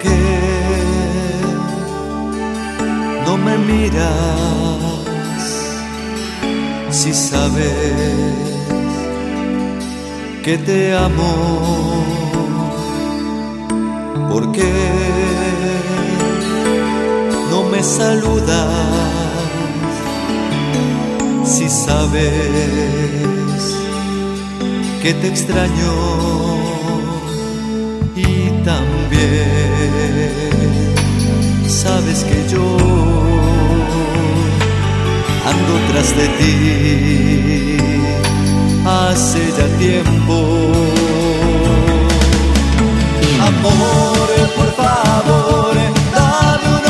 qué no me miras si sabes que te amo? ¿Por qué no me saludas si sabes que te extraño? Y también sabes que yo ando tras de ti hace ya tiempo. Amor, por favor, dame una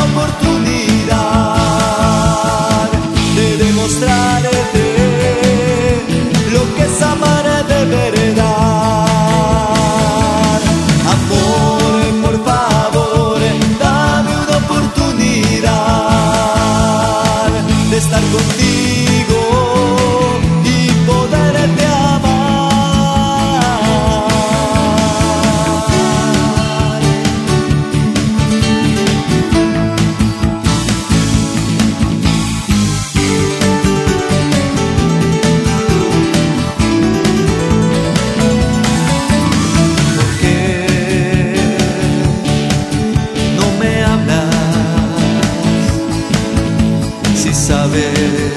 oportunidad de demostrarte lo que es amar de verdad. Amor, por favor, dame una oportunidad de estar contigo y poderte amar. ¿Por qué no me hablas si sabes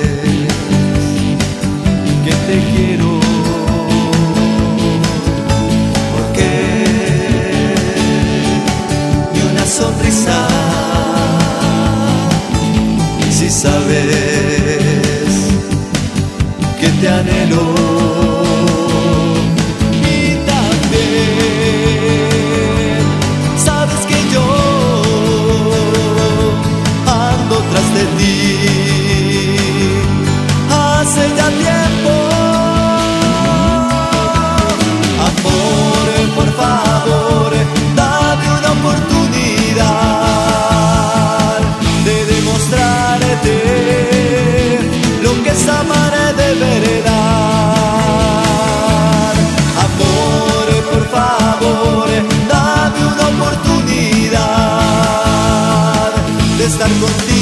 que te quiero? ¿Por qué ni una sonrisa si sabes que te anhelo? Y también sabes que yo ando tras de ti hace ya tiempo. Amor, por favor, dame una oportunidad de demostrarte lo que es amar de verdad. Amor, por favor, dame una oportunidad de estar contigo